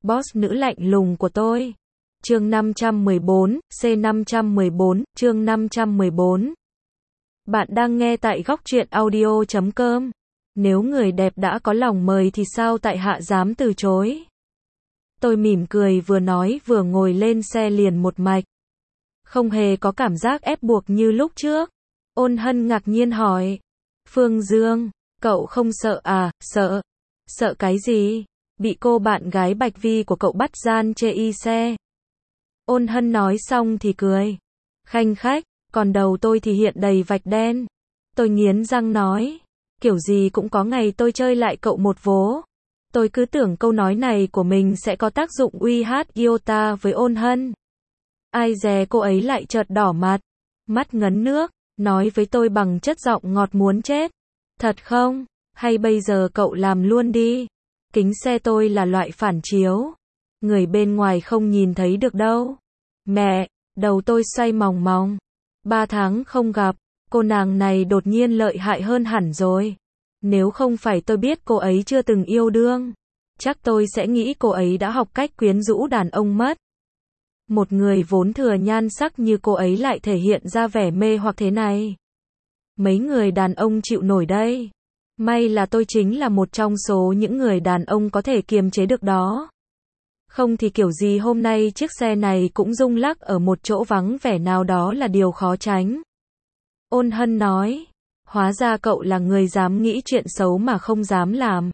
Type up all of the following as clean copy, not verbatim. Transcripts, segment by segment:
boss nữ lạnh lùng của tôi. Chương 514, C514, chương 514. Bạn đang nghe tại góc truyện audio.com. Nếu người đẹp đã có lòng mời thì sao tại hạ dám từ chối? Tôi mỉm cười vừa nói vừa ngồi lên xe liền một mạch. Không hề có cảm giác ép buộc như lúc trước. Ôn Hân ngạc nhiên hỏi. Phương Dương, cậu không sợ à? Sợ. Sợ cái gì? Bị cô bạn gái Bạch Vi của cậu bắt gian chê y xe. Ôn Hân nói xong thì cười. Khanh khách, còn đầu tôi thì hiện đầy vạch đen. Tôi nghiến răng nói. Kiểu gì cũng có ngày tôi chơi lại cậu một vố. Tôi cứ tưởng câu nói này của mình sẽ có tác dụng uy hát iota với Ôn Hân. Ai dè cô ấy lại chợt đỏ mặt, mắt ngấn nước, nói với tôi bằng chất giọng ngọt muốn chết. Thật không? Hay bây giờ cậu làm luôn đi. Kính xe tôi là loại phản chiếu. Người bên ngoài không nhìn thấy được đâu. Mẹ, đầu tôi xoay mòng mòng. 3 tháng không gặp, cô nàng này đột nhiên lợi hại hơn hẳn rồi. Nếu không phải tôi biết cô ấy chưa từng yêu đương, chắc tôi sẽ nghĩ cô ấy đã học cách quyến rũ đàn ông mất. Một người vốn thừa nhan sắc như cô ấy lại thể hiện ra vẻ mê hoặc thế này. Mấy người đàn ông chịu nổi đây. May là tôi chính là một trong số những người đàn ông có thể kiềm chế được đó. Không thì kiểu gì hôm nay chiếc xe này cũng rung lắc ở một chỗ vắng vẻ nào đó là điều khó tránh. Ôn Hân nói. Hóa ra cậu là người dám nghĩ chuyện xấu mà không dám làm.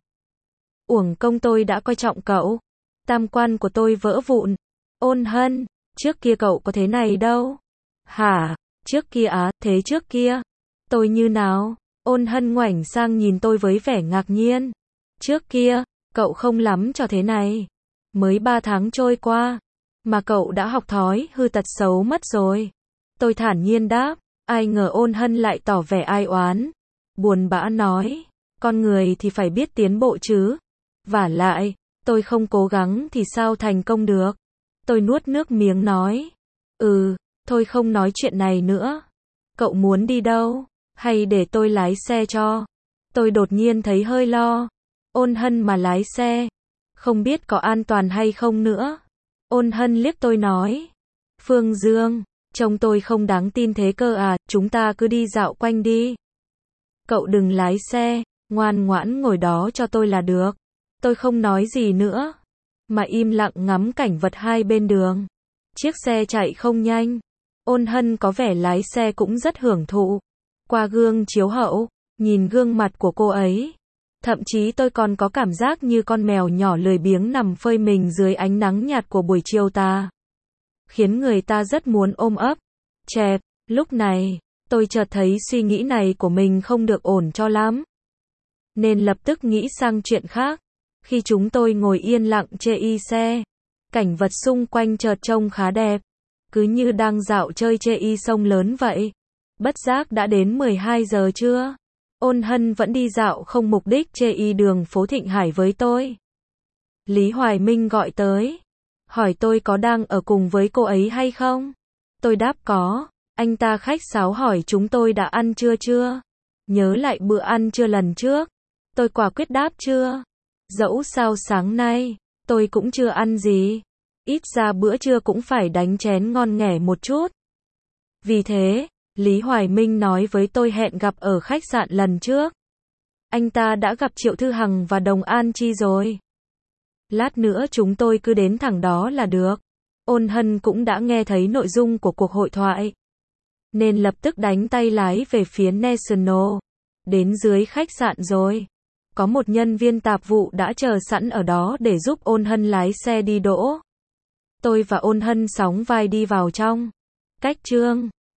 Uổng công tôi đã coi trọng cậu. Tam quan của tôi vỡ vụn. Ôn Hân, trước kia cậu có thế này đâu. Hả? Trước kia á, thế trước kia? Tôi như nào? Ôn Hân ngoảnh sang nhìn tôi với vẻ ngạc nhiên. Trước kia, cậu không lắm cho thế này. Mới 3 tháng trôi qua, mà cậu đã học thói hư tật xấu mất rồi. Tôi thản nhiên đáp. Ai ngờ Ôn Hân lại tỏ vẻ ai oán. Buồn bã nói. Con người thì phải biết tiến bộ chứ. Vả lại, tôi không cố gắng thì sao thành công được. Tôi nuốt nước miếng nói. Thôi không nói chuyện này nữa. Cậu muốn đi đâu? Hay để tôi lái xe cho? Tôi đột nhiên thấy hơi lo. Ôn Hân mà lái xe, không biết có an toàn hay không nữa. Ôn Hân liếc tôi nói. Phương Dương, trông tôi không đáng tin thế cơ à, chúng ta cứ đi dạo quanh đi. Cậu đừng lái xe, ngoan ngoãn ngồi đó cho tôi là được. Tôi không nói gì nữa, mà im lặng ngắm cảnh vật hai bên đường. Chiếc xe chạy không nhanh. Ôn Hân có vẻ lái xe cũng rất hưởng thụ. Qua gương chiếu hậu, nhìn gương mặt của cô ấy. Thậm chí tôi còn có cảm giác như con mèo nhỏ lười biếng nằm phơi mình dưới ánh nắng nhạt của buổi chiều tà. Khiến người ta rất muốn ôm ấp. Chẹp, lúc này, tôi chợt thấy suy nghĩ này của mình không được ổn cho lắm. Nên lập tức nghĩ sang chuyện khác. Khi chúng tôi ngồi yên lặng chê y xe, cảnh vật xung quanh chợt trông khá đẹp. Cứ như đang dạo chơi chê y sông lớn vậy. Bất giác đã đến 12 giờ trưa. Ôn Hân vẫn đi dạo không mục đích chê y đường phố Thịnh Hải với tôi. Lý Hoài Minh gọi tới. Hỏi tôi có đang ở cùng với cô ấy hay không? Tôi đáp có. Anh ta khách sáo hỏi chúng tôi đã ăn trưa chưa? Nhớ lại bữa ăn trưa lần trước. Tôi quả quyết đáp chưa. Dẫu sao sáng nay, tôi cũng chưa ăn gì. Ít ra bữa trưa cũng phải đánh chén ngon nghẻ một chút. Vì thế, Lý Hoài Minh nói với tôi hẹn gặp ở khách sạn lần trước. Anh ta đã gặp Triệu Thư Hằng và Đồng An Chi rồi. Lát nữa chúng tôi cứ đến thẳng đó là được. Ôn Hân cũng đã nghe thấy nội dung của cuộc hội thoại, nên lập tức đánh tay lái về phía National. Đến dưới khách sạn rồi. Có một nhân viên tạp vụ đã chờ sẵn ở đó để giúp Ôn Hân lái xe đi đỗ. Tôi và Ôn Hân sóng vai đi vào trong. Cách chương